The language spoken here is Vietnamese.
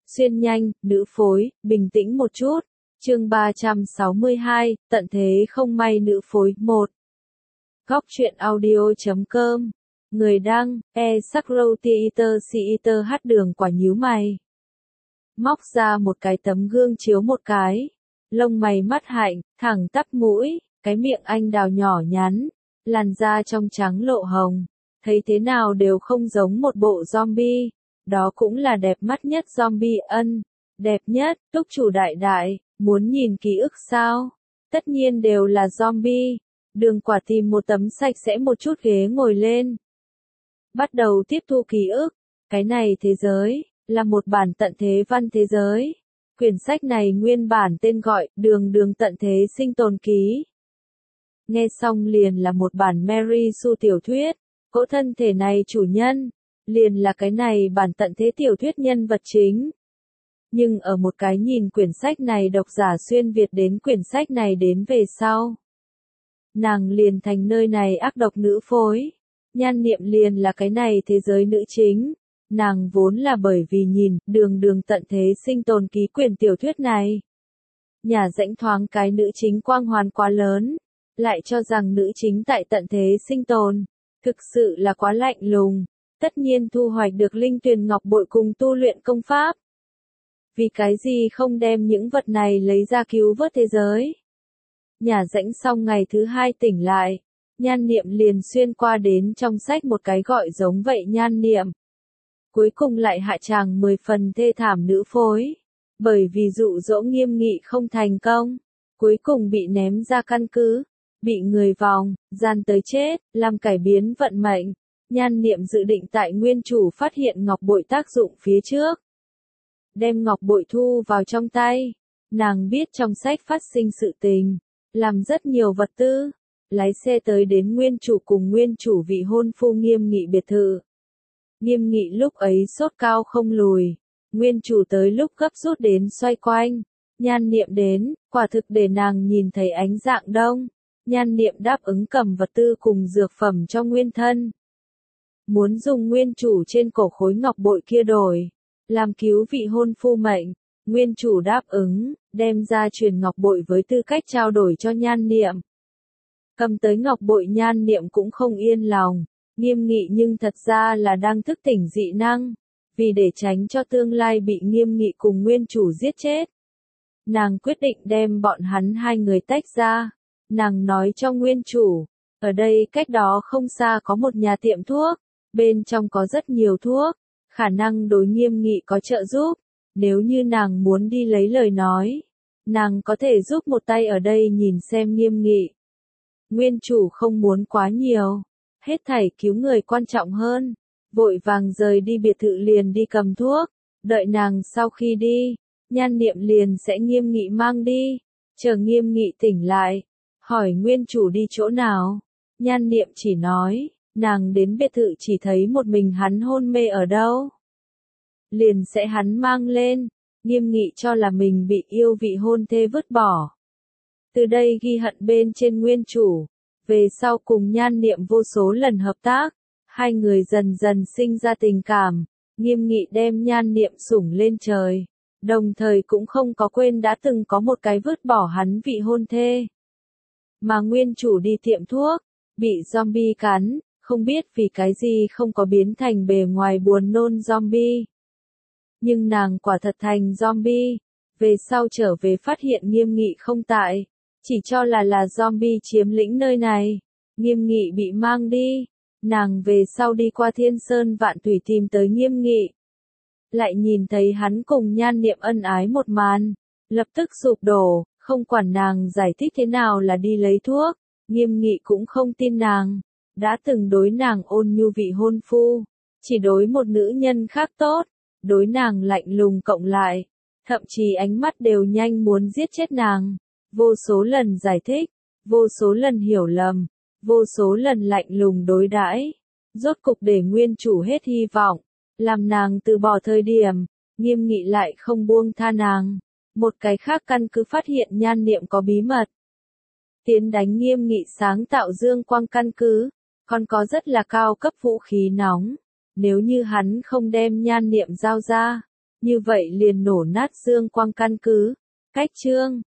Xuyên nhanh, nữ phối, bình tĩnh một chút. Chương 362, tận thế không may nữ phối 1. Góc truyện audio.com. Người đăng, Sakrotheater hát đường quả nhíu mày. Móc ra một cái tấm gương chiếu một cái. Lông mày mắt hạnh, thẳng tắp mũi, cái miệng anh đào nhỏ nhắn, làn da trong trắng lộ hồng. Thấy thế nào đều không giống một bộ zombie. Đó cũng là đẹp mắt nhất zombie ân. Đẹp nhất, túc chủ đại đại, muốn nhìn ký ức sao? Tất nhiên đều là zombie. Đường quả tìm một tấm sạch sẽ một chút ghế ngồi lên. Bắt đầu tiếp thu ký ức. Cái này thế giới, là một bản tận thế văn thế giới. Quyển sách này nguyên bản tên gọi, đường tận thế sinh tồn ký. Nghe xong liền là một bản Mary Sue tiểu thuyết. Cỗ thân thể này chủ nhân, liền là cái này bản tận thế tiểu thuyết nhân vật chính. Nhưng ở một cái nhìn quyển sách này độc giả xuyên Việt đến quyển sách này đến về sau. Nàng liền thành nơi này ác độc nữ phối. Nhan Niệm liền là cái này thế giới nữ chính. Nàng vốn là bởi vì nhìn đường tận thế sinh tồn ký quyển tiểu thuyết này. Nhà rãnh thoáng cái nữ chính quang hoàn quá lớn. Lại cho rằng nữ chính tại tận thế sinh tồn. Thực sự là quá lạnh lùng. Tất nhiên thu hoạch được linh tuyền ngọc bội cùng tu luyện công pháp. Vì cái gì không đem những vật này lấy ra cứu vớt thế giới? Nhà rãnh xong ngày thứ hai tỉnh lại. Nhan Niệm liền xuyên qua đến trong sách một cái gọi giống vậy Nhan Niệm. Cuối cùng lại hạ tràng 10 phần thê thảm nữ phối. Bởi vì dụ dỗ Nghiêm Nghị không thành công. Cuối cùng bị ném ra căn cứ. Bị người vòng, gian tới chết, làm cải biến vận mệnh. Nhan Niệm dự định tại nguyên chủ phát hiện ngọc bội tác dụng phía trước. Đem ngọc bội thu vào trong tay. Nàng biết trong sách phát sinh sự tình. Làm rất nhiều vật tư. Lái xe tới đến nguyên chủ cùng nguyên chủ vị hôn phu Nghiêm Nghị biệt thự. Nghiêm Nghị lúc ấy sốt cao không lùi. Nguyên chủ tới lúc gấp rút đến xoay quanh. Nhan Niệm đến, quả thực để nàng nhìn thấy ánh dạng đông. Nhan Niệm đáp ứng cầm vật tư cùng dược phẩm cho nguyên thân. Muốn dùng nguyên chủ trên cổ khối ngọc bội kia đổi. Làm cứu vị hôn phu mệnh. Nguyên chủ đáp ứng, đem ra truyền ngọc bội với tư cách trao đổi cho Nhan Niệm. Cầm tới ngọc bội Nhan Niệm cũng không yên lòng. Nghiêm Nghị nhưng thật ra là đang thức tỉnh dị năng. Vì để tránh cho tương lai bị Nghiêm Nghị cùng nguyên chủ giết chết. Nàng quyết định đem bọn hắn hai người tách ra. Nàng nói cho nguyên chủ, ở đây cách đó không xa có một nhà tiệm thuốc, bên trong có rất nhiều thuốc, khả năng đối Nghiêm Nghị có trợ giúp, nếu như nàng muốn đi lấy lời nói, nàng có thể giúp một tay ở đây nhìn xem Nghiêm Nghị. Nguyên chủ không muốn quá nhiều, hết thảy cứu người quan trọng hơn, vội vàng rời đi biệt thự liền đi cầm thuốc, đợi nàng sau khi đi, Nhan Niệm liền sẽ Nghiêm Nghị mang đi, chờ Nghiêm Nghị tỉnh lại. Hỏi nguyên chủ đi chỗ nào? Nhan Niệm chỉ nói, nàng đến biệt thự chỉ thấy một mình hắn hôn mê ở đâu. Liền sẽ hắn mang lên, Nghiêm Nghị cho là mình bị yêu vị hôn thê vứt bỏ. Từ đây ghi hận bên trên nguyên chủ, về sau cùng Nhan Niệm vô số lần hợp tác, hai người dần dần sinh ra tình cảm, Nghiêm Nghị đem Nhan Niệm sủng lên trời, đồng thời cũng không có quên đã từng có một cái vứt bỏ hắn vị hôn thê. Mà nguyên chủ đi tiệm thuốc, bị zombie cắn, không biết vì cái gì không có biến thành bề ngoài buồn nôn zombie. Nhưng nàng quả thật thành zombie, về sau trở về phát hiện Nghiêm Nghị không tại, chỉ cho là zombie chiếm lĩnh nơi này, Nghiêm Nghị bị mang đi, nàng về sau đi qua Thiên Sơn Vạn Thủy tìm tới Nghiêm Nghị. Lại nhìn thấy hắn cùng Nhan Niệm ân ái một màn, lập tức sụp đổ. Không quản nàng giải thích thế nào là đi lấy thuốc, Nghiêm Nghị cũng không tin nàng, đã từng đối nàng ôn nhu vị hôn phu, chỉ đối một nữ nhân khác tốt, đối nàng lạnh lùng cộng lại, thậm chí ánh mắt đều nhanh muốn giết chết nàng, vô số lần giải thích, vô số lần hiểu lầm, vô số lần lạnh lùng đối đãi, rốt cục để nguyên chủ hết hy vọng, làm nàng từ bỏ thời điểm, Nghiêm Nghị lại không buông tha nàng. Một cái khác căn cứ phát hiện Nhan Niệm có bí mật. Tiến đánh Nghiêm Nghị sáng tạo dương quang căn cứ, còn có rất là cao cấp vũ khí nóng. Nếu như hắn không đem Nhan Niệm giao ra, như vậy liền nổ nát Dương Quang căn cứ. Cách chương